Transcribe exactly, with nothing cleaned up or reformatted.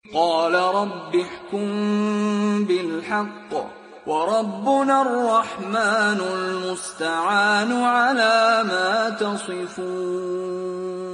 قال رب احكم بالحق وربنا الرحمن المستعان على ما تصفون.